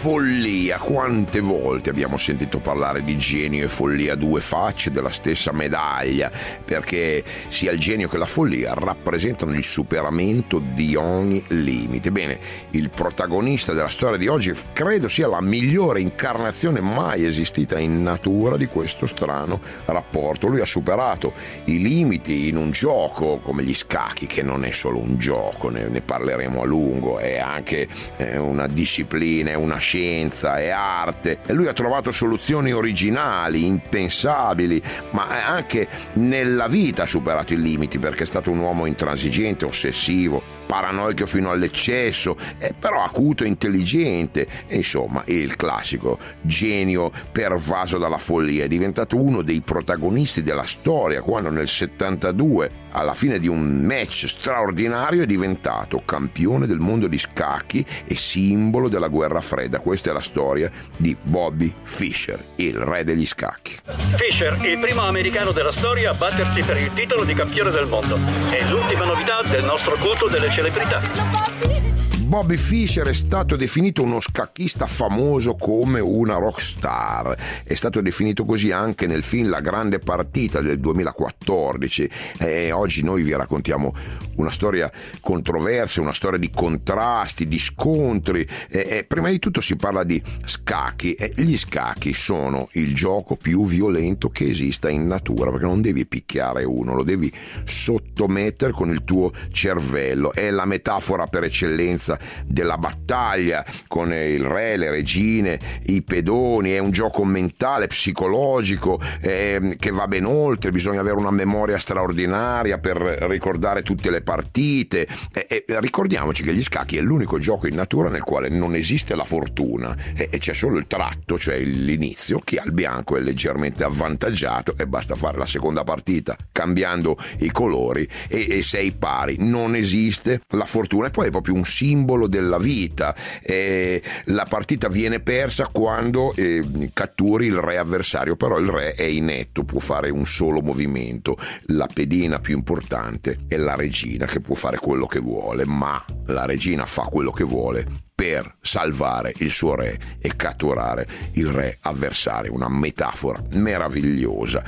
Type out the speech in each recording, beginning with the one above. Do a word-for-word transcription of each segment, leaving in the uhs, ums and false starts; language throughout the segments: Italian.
follia, quante volte abbiamo sentito parlare di genio e follia, due facce della stessa medaglia, perché sia il genio che la follia rappresentano il superamento di ogni limite. Bene, il protagonista della storia di oggi credo sia la migliore incarnazione mai esistita in natura di questo strano rapporto. Lui ha superato i limiti in un gioco come gli scacchi, che non è solo un gioco, ne, ne parleremo a lungo, è anche eh, una disciplina, è una scienza, è arte, e lui ha trovato soluzioni originali, impensabili, ma anche nella vita ha superato i limiti, perché è stato un uomo intransigente, ossessivo, paranoico fino all'eccesso, eh, però acuto e intelligente, e insomma il classico genio pervaso dalla follia. È diventato uno dei protagonisti della storia quando nel settantadue, alla fine di un match straordinario, è diventato campione del mondo di scacchi e simbolo della guerra fredda. Questa è la storia di Bobby Fischer, il re degli scacchi. Fischer, il primo americano della storia a battersi per il titolo di campione del mondo. È l'ultima novità del nostro culto delle celebrità. Bobby Fischer è stato definito uno scacchista famoso come una rockstar. È stato definito così anche nel film La grande partita del duemilaquattordici. E oggi noi vi raccontiamo una storia controversa, una storia di contrasti, di scontri. E, e prima di tutto si parla di scacchi. E gli scacchi sono il gioco più violento che esista in natura, perché non devi picchiare uno, lo devi sottomettere con il tuo cervello. È la metafora per eccellenza della battaglia con il re, le regine, i pedoni. È un gioco mentale, psicologico, eh, che va ben oltre. Bisogna avere una memoria straordinaria per ricordare tutte le partite. E, e ricordiamoci che gli scacchi è l'unico gioco in natura nel quale non esiste la fortuna, e, e c'è solo il tratto, cioè l'inizio. Chi ha il bianco è leggermente avvantaggiato e basta fare la seconda partita cambiando i colori e, e sei pari. Non esiste la fortuna, e poi è proprio un simbolo della vita. Eh, la partita viene persa quando eh, catturi il re avversario, però il re è inetto, può fare un solo movimento. La pedina più importante è la regina, che può fare quello che vuole, ma la regina fa quello che vuole per salvare il suo re e catturare il re avversario. Una metafora meravigliosa.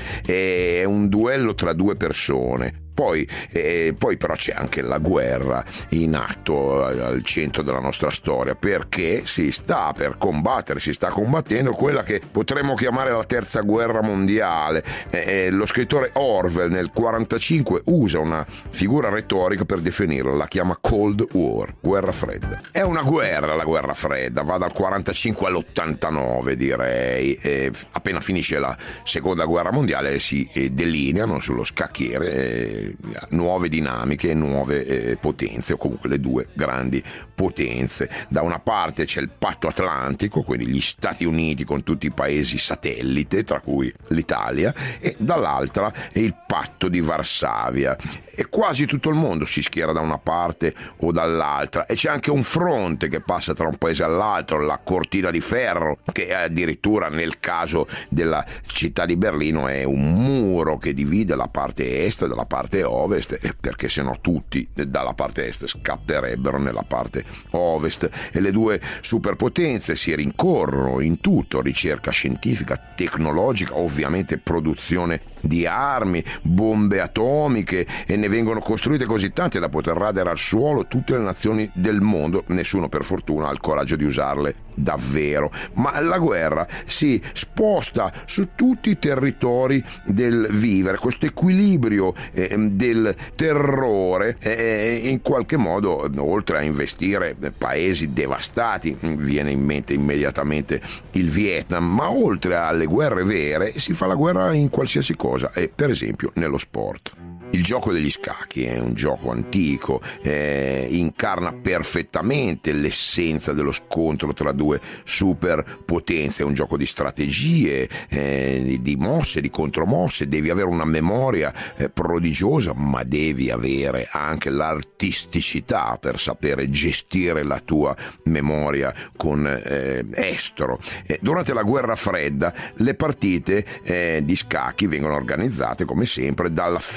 È un duello tra due persone. Poi, eh, poi però c'è anche la guerra in atto al centro della nostra storia, perché si sta per combattere, si sta combattendo quella che potremmo chiamare la terza guerra mondiale. Eh, lo scrittore Orwell nel quarantacinque usa una figura retorica per definirla, la chiama Cold War, guerra fredda. È una guerra, la guerra fredda, va dal quarantacinque all'ottantanove, direi. Eh, appena finisce la seconda guerra mondiale si eh, delineano sullo scacchiere eh, nuove dinamiche e nuove eh, potenze, o comunque le due grandi potenze. Da una parte c'è il patto atlantico, quindi gli Stati Uniti con tutti i paesi satellite, tra cui l'Italia, e dall'altra è il patto di Varsavia, e quasi tutto il mondo si schiera da una parte o dall'altra, e c'è anche un fronte che passa tra un paese all'altro, la cortina di ferro, che addirittura nel caso della città di Berlino è un muro che divide la parte est dalla parte ovest, perché sennò tutti dalla parte est scapperebbero nella parte ovest. E le due superpotenze si rincorrono in tutto: ricerca scientifica, tecnologica, ovviamente produzione di armi, bombe atomiche, e ne vengono costruite così tante da poter radere al suolo tutte le nazioni del mondo. Nessuno per fortuna ha il coraggio di usarle davvero, ma la guerra si sposta su tutti i territori del vivere. Questo equilibrio eh, del terrore eh, in qualche modo, oltre a investire paesi devastati, viene in mente immediatamente il Vietnam, ma oltre alle guerre vere si fa la guerra in qualsiasi cosa, e per esempio nello sport. Il gioco degli scacchi è un gioco antico, eh, incarna perfettamente l'essenza dello scontro tra due superpotenze. È un gioco di strategie, eh, di mosse, di contromosse. Devi avere una memoria eh, prodigiosa, ma devi avere anche l'artisticità per sapere gestire la tua memoria con eh, estro. Eh, durante la guerra fredda le partite eh, di scacchi vengono organizzate come sempre dalla FIDE,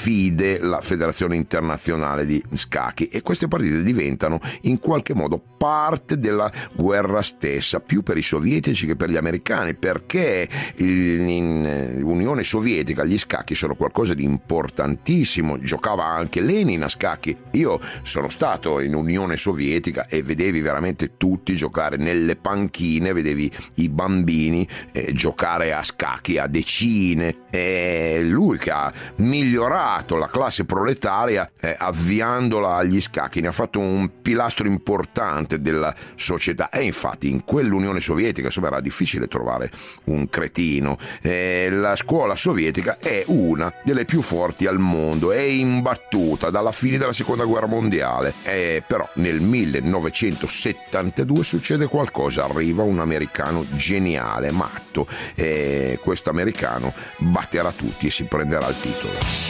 della Federazione Internazionale di Scacchi, e queste partite diventano in qualche modo parte della guerra stessa, più per i sovietici che per gli americani, perché in Unione Sovietica gli scacchi sono qualcosa di importantissimo. Giocava anche Lenin a scacchi. Io sono stato in Unione Sovietica e vedevi veramente tutti giocare nelle panchine, vedevi i bambini eh, giocare a scacchi a decine. È lui che ha migliorato la classe proletaria eh, avviandola agli scacchi, ne ha fatto un pilastro importante della società. E infatti in quell'Unione Sovietica insomma era difficile trovare un cretino. Eh, la scuola sovietica è una delle più forti al mondo, è imbattuta dalla fine della seconda guerra mondiale. Eh, però nel millenovecentosettantadue succede qualcosa, arriva un americano geniale, matto, e questo americano batterà tutti e si prenderà il titolo.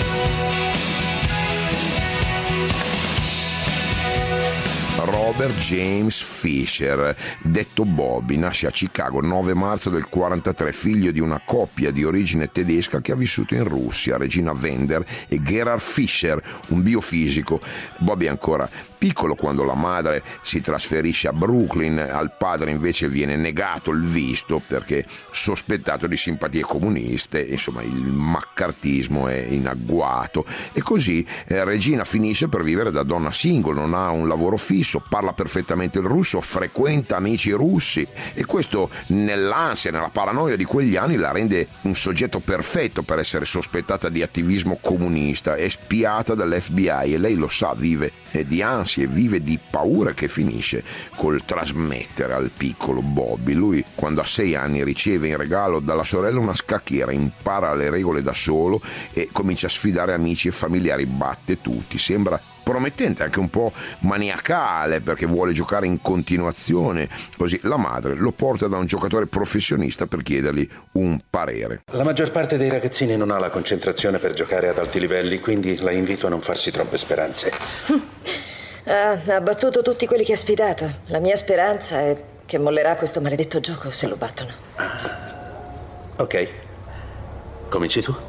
Robert James Fisher, detto Bobby, nasce a Chicago nove marzo del quarantatré, figlio di una coppia di origine tedesca che ha vissuto in Russia, Regina Wender e Gerhard Fischer, un biofisico. Bobby è ancora piccolo quando la madre si trasferisce a Brooklyn, al padre invece viene negato il visto perché sospettato di simpatie comuniste, insomma il maccartismo è in agguato, e così eh, Regina finisce per vivere da donna single, non ha un lavoro fisso, parla perfettamente il russo, frequenta amici russi, e questo nell'ansia, nella paranoia di quegli anni la rende un soggetto perfetto per essere sospettata di attivismo comunista, è spiata dall'F B I e lei lo sa, vive di ansia e vive di paura che finisce col trasmettere al piccolo Bobby. Lui quando ha sei anni riceve in regalo dalla sorella una scacchiera, impara le regole da solo e comincia a sfidare amici e familiari, batte tutti, sembra promettente, anche un po' maniacale perché vuole giocare in continuazione. Così la madre lo porta da un giocatore professionista per chiedergli un parere. La maggior parte dei ragazzini non ha la concentrazione per giocare ad alti livelli, quindi la invito a non farsi troppe speranze. Ah, ha battuto tutti quelli che ha sfidato. La mia speranza è che mollerà questo maledetto gioco se lo battono. Ah, ok, cominci tu.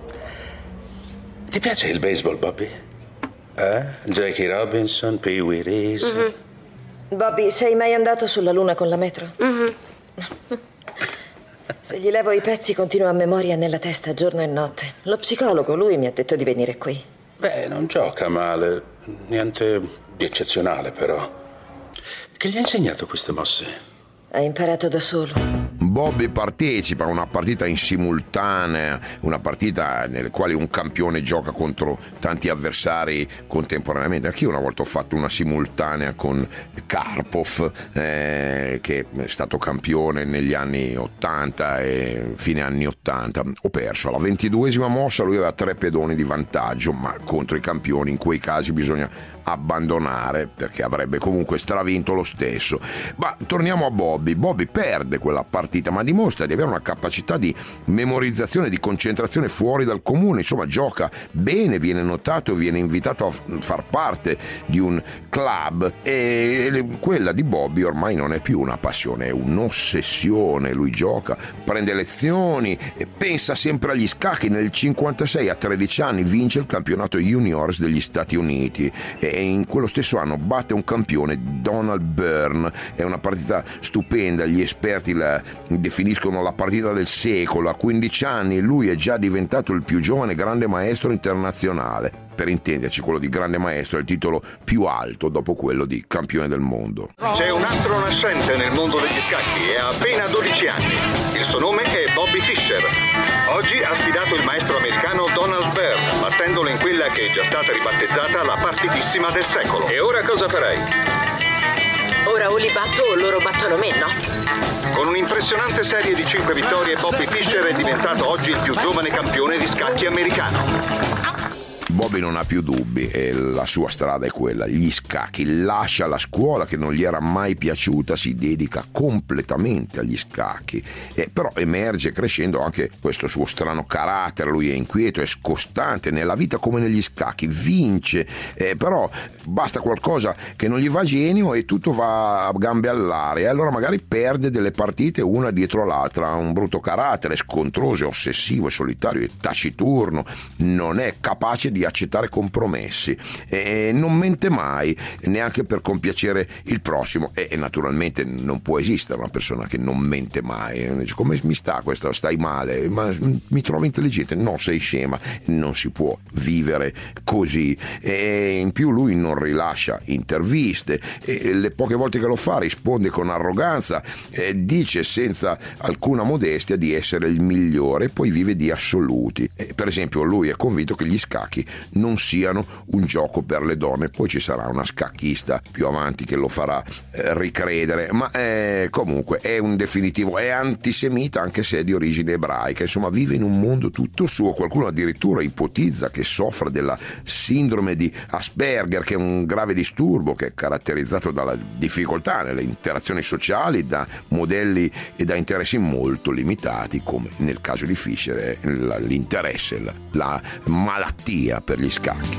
Ti piace il baseball, Bobby? Eh? Jackie Robinson, Pee Wee Reese. Mm-hmm. Bobby, sei mai andato sulla luna con la metro? Mm-hmm. Se gli levo i pezzi continua a memoria nella testa giorno e notte. Lo psicologo, lui mi ha detto di venire qui. Beh, non gioca male, niente di eccezionale però. Che gli ha insegnato queste mosse? Ha imparato da solo. Bobby partecipa a una partita in simultanea, una partita nella quale un campione gioca contro tanti avversari contemporaneamente. Anch'io una volta ho fatto una simultanea con Karpov, eh, che è stato campione negli anni ottanta e fine anni ottanta. Ho perso alla ventiduesima mossa, lui aveva tre pedoni di vantaggio, ma contro i campioni in quei casi bisogna abbandonare perché avrebbe comunque stravinto lo stesso. Ma torniamo a Bobby. Bobby perde quella partita, ma dimostra di avere una capacità di memorizzazione, di concentrazione fuori dal comune. Insomma, gioca bene, viene notato, viene invitato a far parte di un club, e quella di Bobby ormai non è più una passione, è un'ossessione. Lui gioca, prende lezioni e pensa sempre agli scacchi. Nel cinquantasei, a tredici anni, vince il campionato juniors degli Stati Uniti e in quello stesso anno batte un campione, Donald Byrne. È una partita stupenda, gli esperti la definiscono la partita del secolo. A quindici anni lui è già diventato il più giovane grande maestro internazionale. Per intenderci, quello di grande maestro è il titolo più alto dopo quello di campione del mondo. C'è un astro nascente nel mondo degli scacchi e ha appena dodici anni. Il suo nome è Bobby Fischer. Oggi ha sfidato il maestro americano Donald Byrne, battendolo in quella che è già stata ribattezzata la partitissima del secolo. E ora cosa farai? Ora o li batto o loro battono me, no? Con un'impressionante serie di cinque vittorie, Bobby Fischer è diventato oggi il più giovane campione di scacchi americano. Bobby non ha più dubbi e la sua strada è quella, gli scacchi. Lascia la scuola che non gli era mai piaciuta, si dedica completamente agli scacchi, e però emerge crescendo anche questo suo strano carattere. Lui è inquieto, è scostante nella vita come negli scacchi, vince, eh, però basta qualcosa che non gli va a genio e tutto va a gambe all'aria, e allora magari perde delle partite una dietro l'altra. Ha un brutto carattere, è scontroso, è ossessivo, è solitario, è taciturno, non è capace di di accettare compromessi, e non mente mai, neanche per compiacere il prossimo, e naturalmente non può esistere una persona che non mente mai. Come mi sta questo? Stai male? Ma mi trovo intelligente? No, sei scema. Non si può vivere così, e in più lui non rilascia interviste, e le poche volte che lo fa risponde con arroganza, e dice senza alcuna modestia di essere il migliore, e poi vive di assoluti. E per esempio lui è convinto che gli scacchi non siano un gioco per le donne. Poi ci sarà una scacchista più avanti che lo farà eh, ricredere, ma eh, comunque è un definitivo, è antisemita anche se è di origine ebraica. Insomma, vive in un mondo tutto suo. Qualcuno addirittura ipotizza che soffra della sindrome di Asperger, che è un grave disturbo che è caratterizzato dalla difficoltà nelle interazioni sociali, da modelli e da interessi molto limitati, come nel caso di Fischer l'interesse, la malattia per gli scacchi.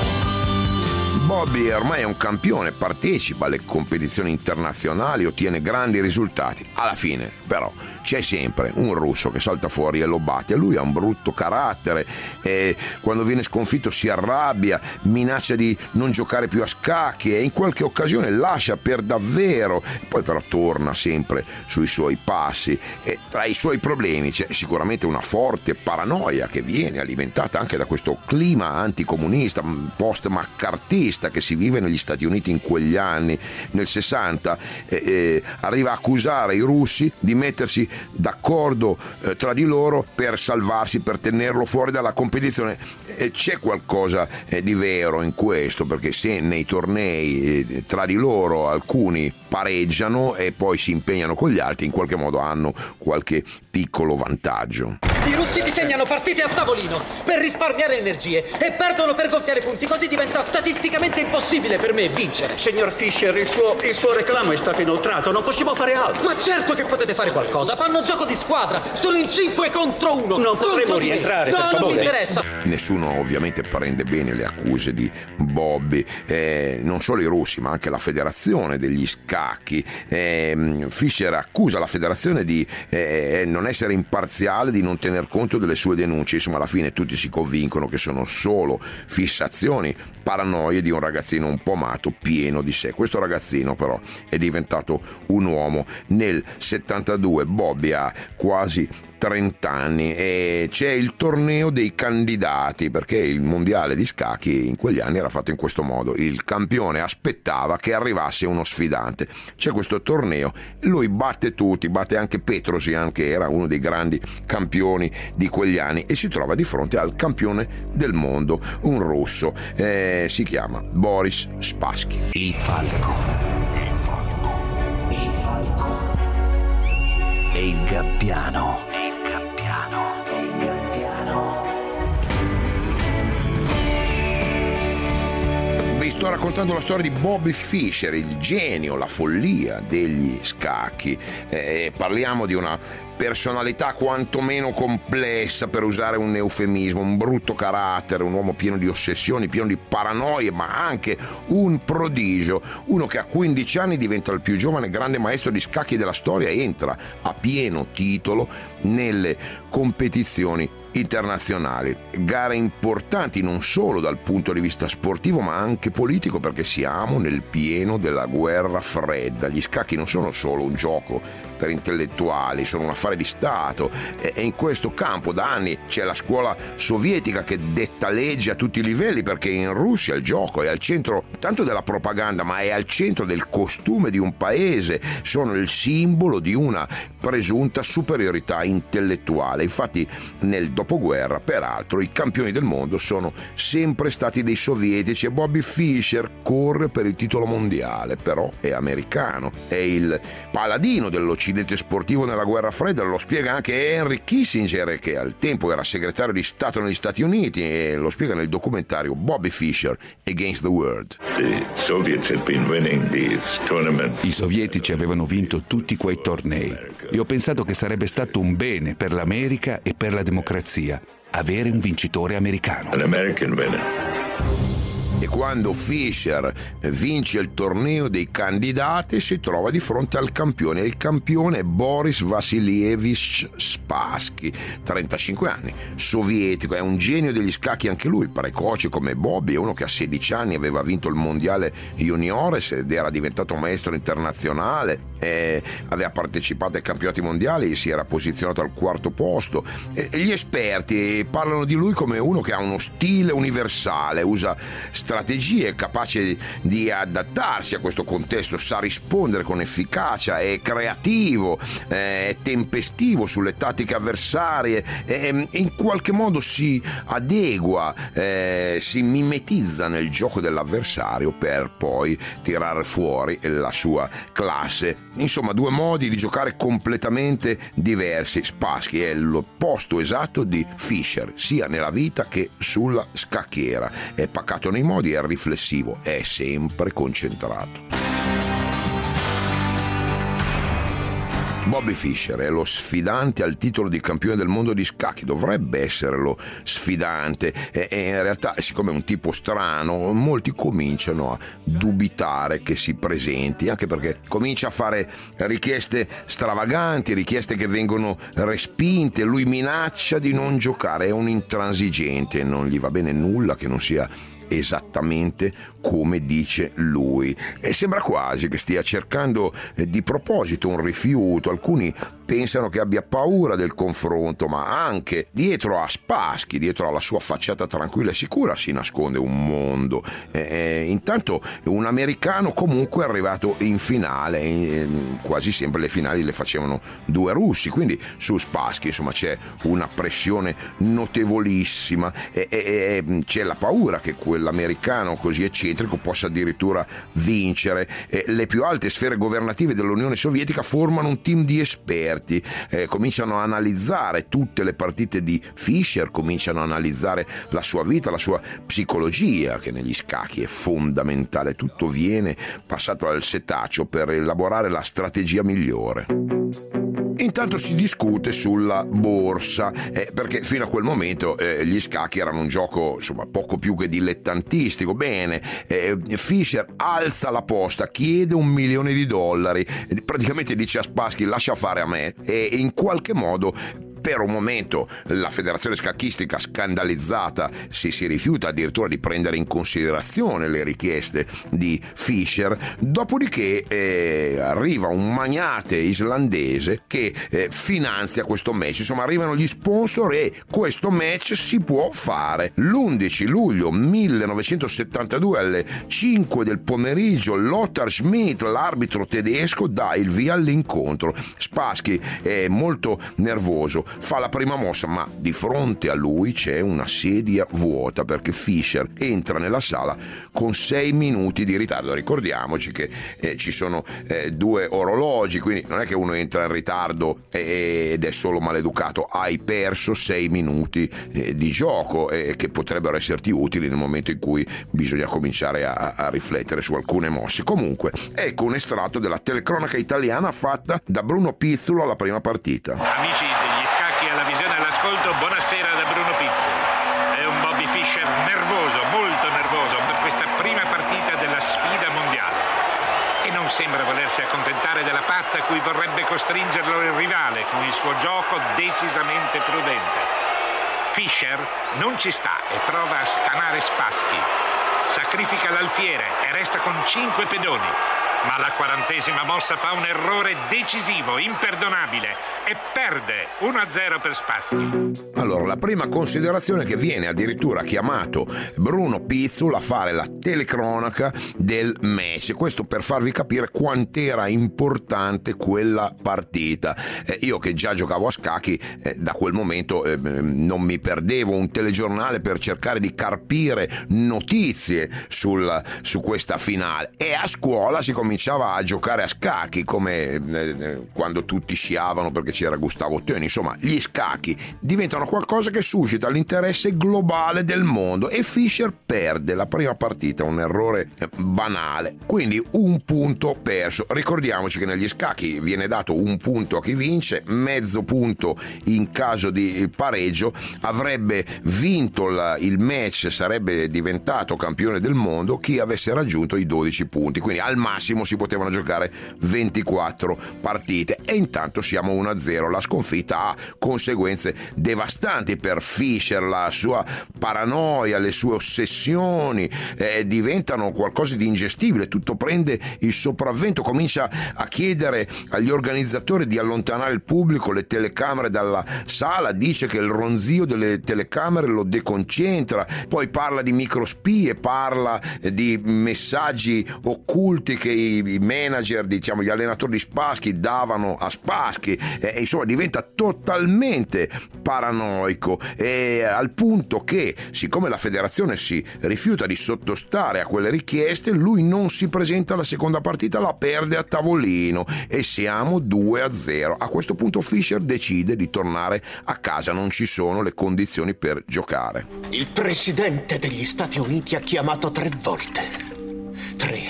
Bobby ormai è un campione, partecipa alle competizioni internazionali, ottiene grandi risultati. Alla fine, però, c'è sempre un russo che salta fuori e lo batte. Lui ha un brutto carattere, e quando viene sconfitto si arrabbia, minaccia di non giocare più a scacchi, e in qualche occasione lascia per davvero. Poi però torna sempre sui suoi passi, e tra i suoi problemi c'è sicuramente una forte paranoia che viene alimentata anche da questo clima anticomunista, post-maccartista che si vive negli Stati Uniti in quegli anni. Nel sessanta eh, eh, arriva a accusare i russi di mettersi d'accordo eh, tra di loro per salvarsi, per tenerlo fuori dalla competizione. E c'è qualcosa eh, di vero in questo, perché se nei tornei eh, tra di loro alcuni pareggiano e poi si impegnano con gli altri, in qualche modo hanno qualche piccolo vantaggio. I russi disegnano partite a tavolino per risparmiare energie e perdono per gonfiare punti, così diventa statisticamente impossibile per me vincere. Signor Fischer, il suo, il suo reclamo è stato inoltrato, non possiamo fare altro. Ma certo che potete fare qualcosa, fanno gioco di squadra, sono in cinque contro uno. Non potremo rientrare, no, per favore. Non mi interessa. Nessuno ovviamente prende bene le accuse di Bobby, eh, non solo i russi ma anche la federazione degli scacchi. eh, Fischer accusa la federazione di eh, non essere imparziale, di non tener conto delle sue denunce. Insomma, alla fine tutti si convincono che sono solo fissazioni, paranoie di un ragazzino un po' matto, pieno di sé. Questo ragazzino però è diventato un uomo. Nel settantadue Bobby ha quasi trenta anni e c'è il torneo dei candidati, perché il mondiale di scacchi in quegli anni era fatto in questo modo: il campione aspettava che arrivasse uno sfidante. C'è questo torneo, lui batte tutti, batte anche Petrosian, che era uno dei grandi campioni di quegli anni, e si trova di fronte al campione del mondo, un russo, eh, si chiama Boris Spassky. Il falco, il falco, il falco e il gabbiano. Vi sto raccontando la storia di Bobby Fischer, il genio, la follia degli scacchi. Eh, parliamo di una personalità quantomeno complessa, per usare un eufemismo, un brutto carattere, un uomo pieno di ossessioni, pieno di paranoie, ma anche un prodigio, uno che a quindici anni diventa il più giovane grande maestro di scacchi della storia e entra a pieno titolo nelle competizioni internazionali, gare importanti non solo dal punto di vista sportivo ma anche politico, perché siamo nel pieno della guerra fredda. Gli scacchi non sono solo un gioco per intellettuali, sono un affare di Stato, e in questo campo da anni c'è la scuola sovietica che detta legge a tutti i livelli, perché in Russia il gioco è al centro tanto della propaganda ma è al centro del costume di un paese, sono il simbolo di una presunta superiorità intellettuale. Infatti nel dopoguerra, peraltro, i campioni del mondo sono sempre stati dei sovietici e Bobby Fischer corre per il titolo mondiale, però è americano, è il paladino dell'Occidente, incidente sportivo nella guerra fredda, lo spiega anche Henry Kissinger, che al tempo era segretario di Stato negli Stati Uniti, e lo spiega nel documentario Bobby Fischer Against the World. I sovietici avevano vinto tutti quei tornei e ho pensato che sarebbe stato un bene per l'America e per la democrazia avere un vincitore americano. An American winner. E quando Fischer vince il torneo dei candidati si trova di fronte al campione. Il campione è Boris Vassilievich Spassky, trentacinque anni, sovietico, è un genio degli scacchi anche lui, precoce come Bobby, è uno che a sedici anni aveva vinto il mondiale juniores ed era diventato maestro internazionale, eh, aveva partecipato ai campionati mondiali e si era posizionato al quarto posto. E gli esperti parlano di lui come uno che ha uno stile universale, usa strategie, capace di adattarsi a questo contesto, sa rispondere con efficacia, è creativo, è tempestivo sulle tattiche avversarie, e in qualche modo si adegua, eh, si mimetizza nel gioco dell'avversario per poi tirare fuori la sua classe. Insomma, due modi di giocare completamente diversi. Spassky è l'opposto esatto di Fischer, sia nella vita che sulla scacchiera. È pacato nei modi, è riflessivo, è sempre concentrato. Bobby Fischer è lo sfidante al titolo di campione del mondo di scacchi, dovrebbe essere lo sfidante, e, e in realtà, siccome è un tipo strano, molti cominciano a dubitare che si presenti, anche perché comincia a fare richieste stravaganti, richieste che vengono respinte, lui minaccia di non giocare, è un intransigente, non gli va bene nulla che non sia esattamente come dice lui, e sembra quasi che stia cercando di proposito un rifiuto. Alcuni pensano che abbia paura del confronto, ma anche dietro a Spassky, dietro alla sua facciata tranquilla e sicura, si nasconde un mondo. Eh, intanto un americano comunque è arrivato in finale, eh, quasi sempre le finali le facevano due russi, quindi su Spassky insomma c'è una pressione notevolissima, e, e, e c'è la paura che quell'americano così eccentrico possa addirittura vincere. Eh, le più alte sfere governative dell'Unione Sovietica formano un team di esperti. Eh, cominciano a analizzare tutte le partite di Fischer, cominciano a analizzare la sua vita, la sua psicologia, che negli scacchi è fondamentale. Tutto viene passato al setaccio per elaborare la strategia migliore. Intanto si discute sulla borsa, eh, perché fino a quel momento eh, gli scacchi erano un gioco insomma poco più che dilettantistico. Bene, eh, Fischer alza la posta, chiede un milione di dollari, praticamente dice a Spassky lascia fare a me, e in qualche modo per un momento la federazione scacchistica scandalizzata si, si rifiuta addirittura di prendere in considerazione le richieste di Fischer. Dopodiché eh, arriva un magnate islandese che eh, finanzia questo match, insomma arrivano gli sponsor e questo match si può fare. L'undici luglio millenovecentosettantadue alle cinque del pomeriggio Lothar Schmidt, l'arbitro tedesco, dà il via all'incontro. Spassky è molto nervoso, fa la prima mossa, ma di fronte a lui c'è una sedia vuota perché Fischer entra nella sala con sei minuti di ritardo. Ricordiamoci che eh, ci sono eh, due orologi, quindi non è che uno entra in ritardo ed è solo maleducato. Hai perso sei minuti eh, di gioco eh, che potrebbero esserti utili nel momento in cui bisogna cominciare a, a riflettere su alcune mosse. Comunque ecco un estratto della telecronaca italiana fatta da Bruno Pizzolo alla prima partita. Amici degli scacchi alla visione e all'ascolto, buonasera da Bruno Pizzolo. È un Bobby Fischer nervoso, molto nervoso per questa prima partita della sfida mondiale, e non sembra volersi accontentare della patta a cui vorrebbe costringerlo il rivale con il suo gioco decisamente prudente. Fischer non ci sta e prova a stanare Spassky. Sacrifica l'alfiere e resta con cinque pedoni. Ma alla quarantesima mossa fa un errore decisivo, imperdonabile, e perde uno a zero per Spassky. Allora, la prima considerazione è che viene addirittura chiamato Bruno Pizzul a fare la telecronaca del match, questo per farvi capire quant'era importante quella partita. Eh, io che già giocavo a scacchi, eh, da quel momento eh, non mi perdevo un telegiornale per cercare di carpire notizie sul, su questa finale, e a scuola si cominciava a giocare a scacchi come eh, quando tutti sciavano perché c'era Gustavo Toni. Insomma, gli scacchi diventano qualcosa che suscita l'interesse globale del mondo, e Fischer perde la prima partita, un errore banale, quindi un punto perso. Ricordiamoci che negli scacchi viene dato un punto a chi vince, mezzo punto in caso di pareggio. Avrebbe vinto il, il match, sarebbe diventato campione del mondo chi avesse raggiunto i dodici punti, quindi al massimo si potevano giocare ventiquattro partite, e intanto siamo uno a zero. La sconfitta ha conseguenze devastanti per Fischer, la sua paranoia, le sue ossessioni eh, diventano qualcosa di ingestibile, tutto prende il sopravvento, comincia a chiedere agli organizzatori di allontanare il pubblico, le telecamere dalla sala, dice che il ronzio delle telecamere lo deconcentra, poi parla di microspie, parla di messaggi occulti che i manager, diciamo gli allenatori di Spassky davano a Spassky, e insomma diventa totalmente paranoico, e al punto che, siccome la federazione si rifiuta di sottostare a quelle richieste, lui non si presenta alla seconda partita, la perde a tavolino e siamo due a zero. A questo punto Fischer decide di tornare a casa, non ci sono le condizioni per giocare. Il presidente degli Stati Uniti ha chiamato tre volte. Tre.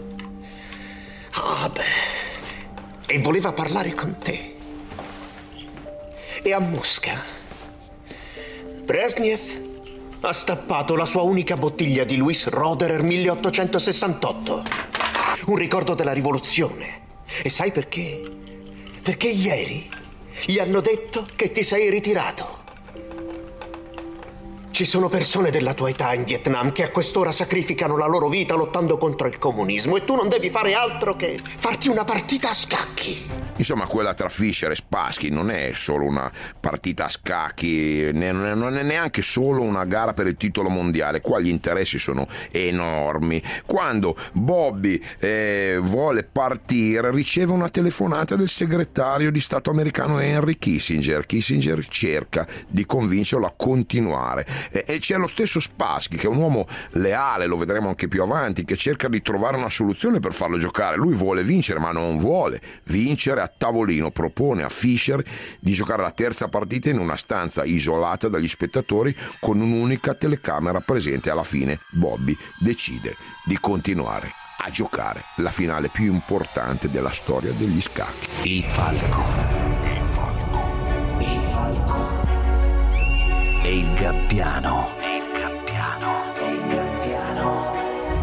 Ah beh. E voleva parlare con te. E a Mosca Brezhnev ha stappato la sua unica bottiglia di Louis Roederer milleottocentosessantotto, un ricordo della rivoluzione. E sai perché? Perché ieri gli hanno detto che ti sei ritirato. Ci sono persone della tua età in Vietnam che a quest'ora sacrificano la loro vita lottando contro il comunismo, e tu non devi fare altro che farti una partita a scacchi. Insomma, quella tra Fischer e Spassky non è solo una partita a scacchi, non è neanche solo una gara per il titolo mondiale. Qua gli interessi sono enormi. Quando Bobby eh, vuole partire, riceve una telefonata del segretario di Stato americano Henry Kissinger. Kissinger cerca di convincerlo a continuare. E c'è lo stesso Spassky, che è un uomo leale, lo vedremo anche più avanti, che cerca di trovare una soluzione per farlo giocare. Lui vuole vincere, ma non vuole vincere a tavolino. Propone a Fischer di giocare la terza partita in una stanza isolata dagli spettatori con un'unica telecamera presente. Alla fine Bobby decide di continuare a giocare la finale più importante della storia degli scacchi. Il falco. Il falco. Il falco. E il gabbiano. E il gabbiano. E il gabbiano.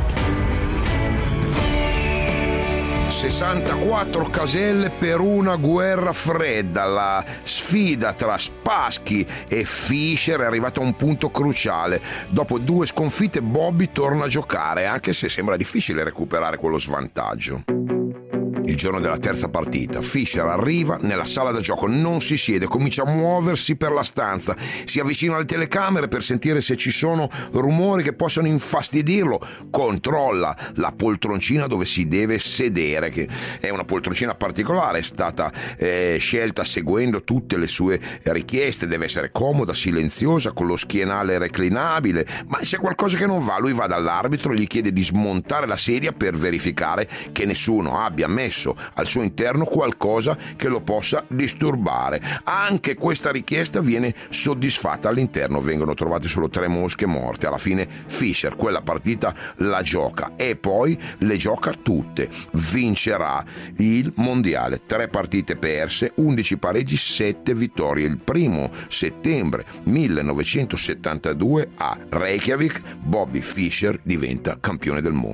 sessantaquattro caselle per una guerra fredda. La sfida tra Spassky e Fischer è arrivata a un punto cruciale. Dopo due sconfitte Bobby torna a giocare, anche se sembra difficile recuperare quello svantaggio. Il giorno della terza partita, Fischer arriva nella sala da gioco, non si siede, comincia a muoversi per la stanza, si avvicina alle telecamere per sentire se ci sono rumori che possano infastidirlo, controlla la poltroncina dove si deve sedere, che è una poltroncina particolare, è stata eh, scelta seguendo tutte le sue richieste, deve essere comoda, silenziosa, con lo schienale reclinabile, ma c'è qualcosa che non va. Lui va dall'arbitro, gli chiede di smontare la sedia per verificare che nessuno abbia messo al suo interno qualcosa che lo possa disturbare. Anche questa richiesta viene soddisfatta. All'interno vengono trovate solo tre mosche morte. Alla fine Fischer quella partita la gioca, e poi le gioca tutte. Vincerà il mondiale. Tre partite perse, undici pareggi, sette vittorie. Il primo settembre millenovecentosettantadue a Reykjavik Bobby Fischer diventa campione del mondo.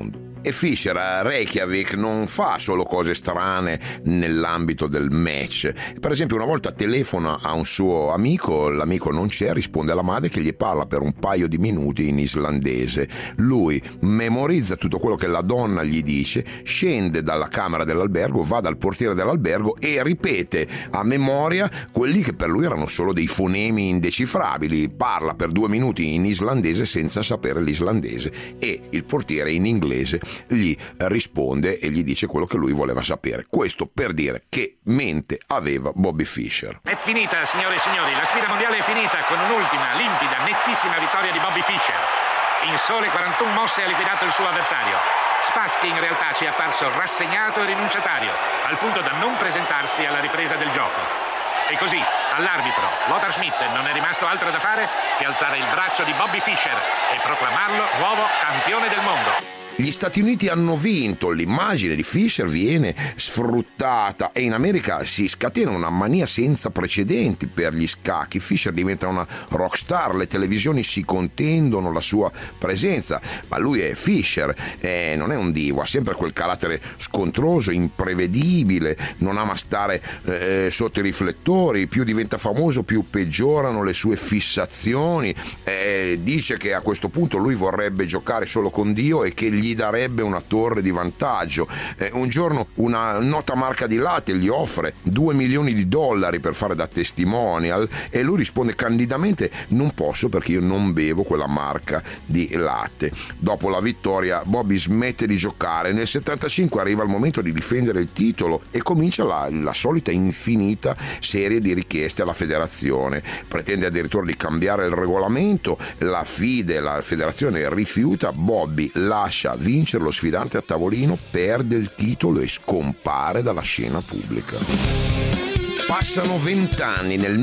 E Fisher a Reykjavik non fa solo cose strane nell'ambito del match. Per esempio, una volta telefona a un suo amico, l'amico non c'è, risponde alla madre che gli parla per un paio di minuti in islandese. Lui memorizza tutto quello che la donna gli dice, scende dalla camera dell'albergo, va dal portiere dell'albergo e ripete a memoria quelli che per lui erano solo dei fonemi indecifrabili. Parla per due minuti in islandese senza sapere l'islandese e il portiere in inglese gli risponde e gli dice quello che lui voleva sapere. Questo per dire che mente aveva Bobby Fischer. È finita, signore e signori, la sfida mondiale è finita con un'ultima, limpida, nettissima vittoria di Bobby Fischer. In sole quarantuno mosse ha liquidato il suo avversario. Spassky in realtà ci è apparso rassegnato e rinunciatario, al punto da non presentarsi alla ripresa del gioco. E così, all'arbitro, Lothar Schmidt, non è rimasto altro da fare che alzare il braccio di Bobby Fischer e proclamarlo nuovo campione del mondo. Gli Stati Uniti hanno vinto, l'immagine di Fischer viene sfruttata e in America si scatena una mania senza precedenti per gli scacchi. Fischer diventa una rockstar, le televisioni si contendono la sua presenza, ma lui è Fischer, eh, non è un divo, ha sempre quel carattere scontroso, imprevedibile, non ama stare eh, sotto i riflettori, più diventa famoso più peggiorano le sue fissazioni, eh, dice che a questo punto lui vorrebbe giocare solo con Dio e che gli gli darebbe una torre di vantaggio. Eh, un giorno una nota marca di latte gli offre due milioni di dollari per fare da testimonial e lui risponde candidamente: non posso perché io non bevo quella marca di latte. Dopo la vittoria Bobby smette di giocare, nel settantacinque arriva il momento di difendere il titolo e comincia la, la solita infinita serie di richieste alla federazione. Pretende addirittura di cambiare il regolamento, la FIDE, la federazione rifiuta, Bobby lascia vincere lo sfidante a tavolino, perde il titolo e scompare dalla scena pubblica. Passano vent'anni, nel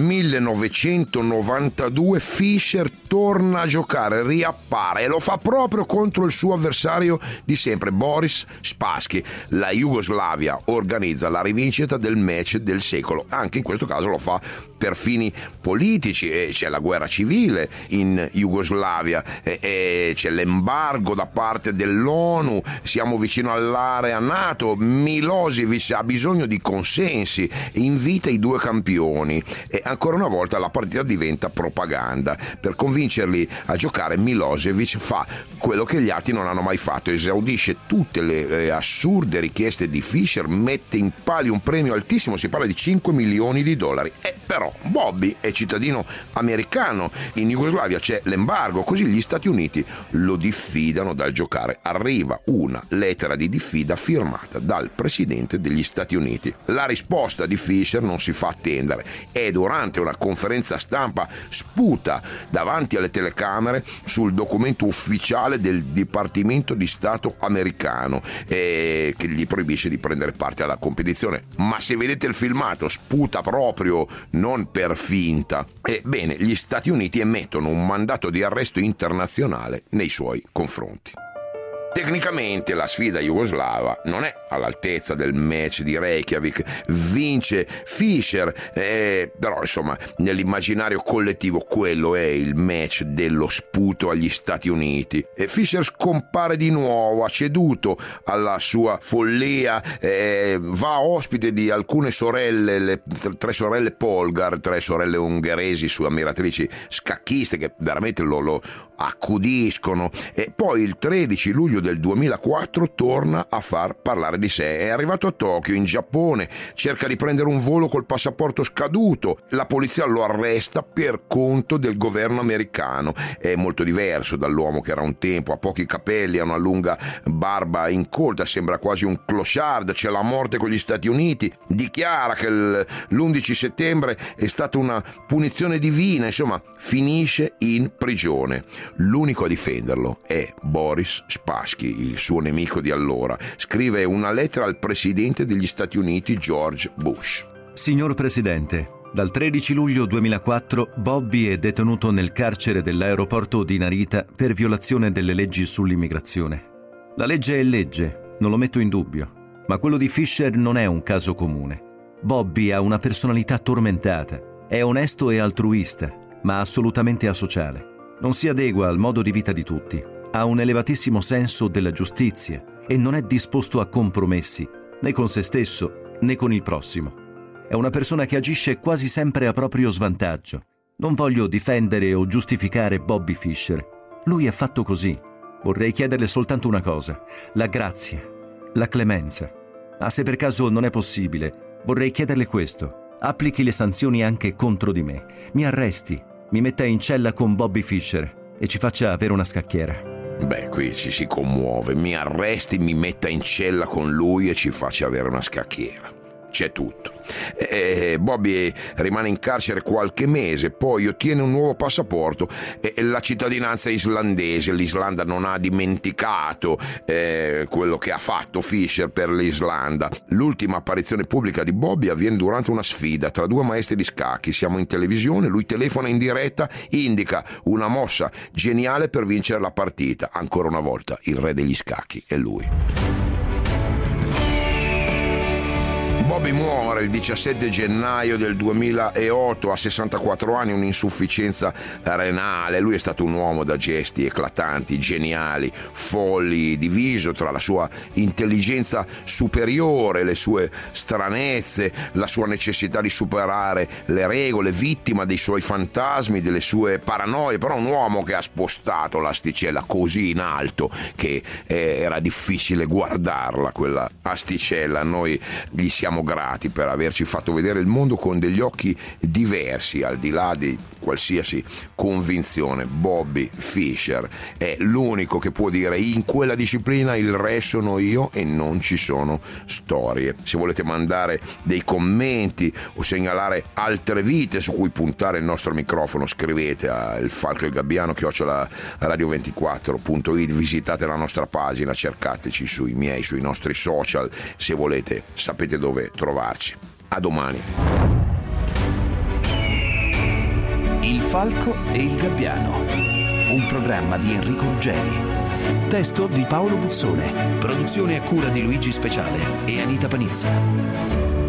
millenovecentonovantadue Fischer torna a giocare, riappare e lo fa proprio contro il suo avversario di sempre, Boris Spassky. La Jugoslavia organizza la rivincita del match del secolo, anche in questo caso lo fa per fini politici, e c'è la guerra civile in Jugoslavia, e, e c'è l'embargo da parte dell'ONU, siamo vicino all'area NATO, Milosevic ha bisogno di consensi, invita i due campioni e ancora una volta la partita diventa propaganda. Per convincerli a giocare Milosevic fa quello che gli altri non hanno mai fatto, esaudisce tutte le, le assurde richieste di Fischer, mette in palio un premio altissimo, si parla di cinque milioni di dollari. E però Bobby è cittadino americano, in Jugoslavia c'è l'embargo, così gli Stati Uniti lo diffidano dal giocare. Arriva una lettera di diffida firmata dal presidente degli Stati Uniti. La risposta di Fischer non si fa attendere e durante una conferenza stampa sputa davanti alle telecamere sul documento ufficiale del Dipartimento di Stato americano eh, che gli proibisce di prendere parte alla competizione. Ma se vedete il filmato sputa proprio, non per finta. Ebbene, gli Stati Uniti emettono un mandato di arresto internazionale nei suoi confronti. Tecnicamente la sfida jugoslava non è all'altezza del match di Reykjavik, vince Fischer, eh, però insomma nell'immaginario collettivo quello è il match dello sputo agli Stati Uniti. E Fischer scompare di nuovo, ha ceduto alla sua follia, eh, va ospite di alcune sorelle, le tre sorelle Polgar, tre sorelle ungheresi, sue ammiratrici scacchiste che veramente lo, lo accudiscono, e poi il tredici luglio del duemilaquattro torna a far parlare di sé. È arrivato a Tokyo, in Giappone, cerca di prendere un volo col passaporto scaduto, la polizia lo arresta per conto del governo americano. È molto diverso dall'uomo che era un tempo, ha pochi capelli, ha una lunga barba incolta, sembra quasi un clochard, c'è la morte con gli Stati Uniti, dichiara che l'undici settembre è stata una punizione divina, insomma finisce in prigione. L'unico a difenderlo è Boris Spassky, il suo nemico di allora. Scrive una lettera al presidente degli Stati Uniti, George Bush. Signor Presidente, dal tredici luglio duemilaquattro Bobby è detenuto nel carcere dell'aeroporto di Narita per violazione delle leggi sull'immigrazione. La legge è legge, non lo metto in dubbio, ma quello di Fischer non è un caso comune. Bobby ha una personalità tormentata, è onesto e altruista, ma assolutamente asociale. Non si adegua al modo di vita di tutti, ha un elevatissimo senso della giustizia e non è disposto a compromessi, né con se stesso né con il prossimo. È una persona che agisce quasi sempre a proprio svantaggio. Non voglio difendere o giustificare Bobby Fischer. Lui è fatto così. Vorrei chiederle soltanto una cosa: la grazia, la clemenza. Ma se per caso non è possibile, vorrei chiederle questo: applichi le sanzioni anche contro di me. Mi arresti, mi metta in cella con Bobby Fischer e ci faccia avere una scacchiera. Beh, qui ci si commuove. Mi arresti, mi metta in cella con lui e ci faccia avere una scacchiera. C'è tutto. E Bobby rimane in carcere qualche mese, poi ottiene un nuovo passaporto e la cittadinanza islandese. L'Islanda non ha dimenticato eh, quello che ha fatto Fischer per l'Islanda. L'ultima apparizione pubblica di Bobby avviene durante una sfida tra due maestri di scacchi. Siamo in televisione, lui telefona in diretta, indica una mossa geniale per vincere la partita. Ancora una volta il re degli scacchi è lui. Bobby muore il diciassette gennaio del duemilaotto a sessantaquattro anni, un'insufficienza renale. Lui è stato un uomo da gesti eclatanti, geniali, folli, diviso tra la sua intelligenza superiore, le sue stranezze, la sua necessità di superare le regole, vittima dei suoi fantasmi, delle sue paranoie, però un uomo che ha spostato l'asticella così in alto che eh, era difficile guardarla, quella asticella. Noi gli siamo grati per averci fatto vedere il mondo con degli occhi diversi, al di là di qualsiasi convinzione. Bobby Fischer è l'unico che può dire: in quella disciplina il re sono io e non ci sono storie. Se volete mandare dei commenti o segnalare altre vite su cui puntare il nostro microfono, scrivete a Il Falco e il Gabbiano chiocciola radio ventiquattro punto it, visitate la nostra pagina, cercateci sui miei, sui nostri social. Se volete sapete dove trovarci. A domani. Il Falco e il Gabbiano, un programma di Enrico Ruggeri. Testo di Paolo Buzzone. Produzione a cura di Luigi Speciale e Anita Panizza.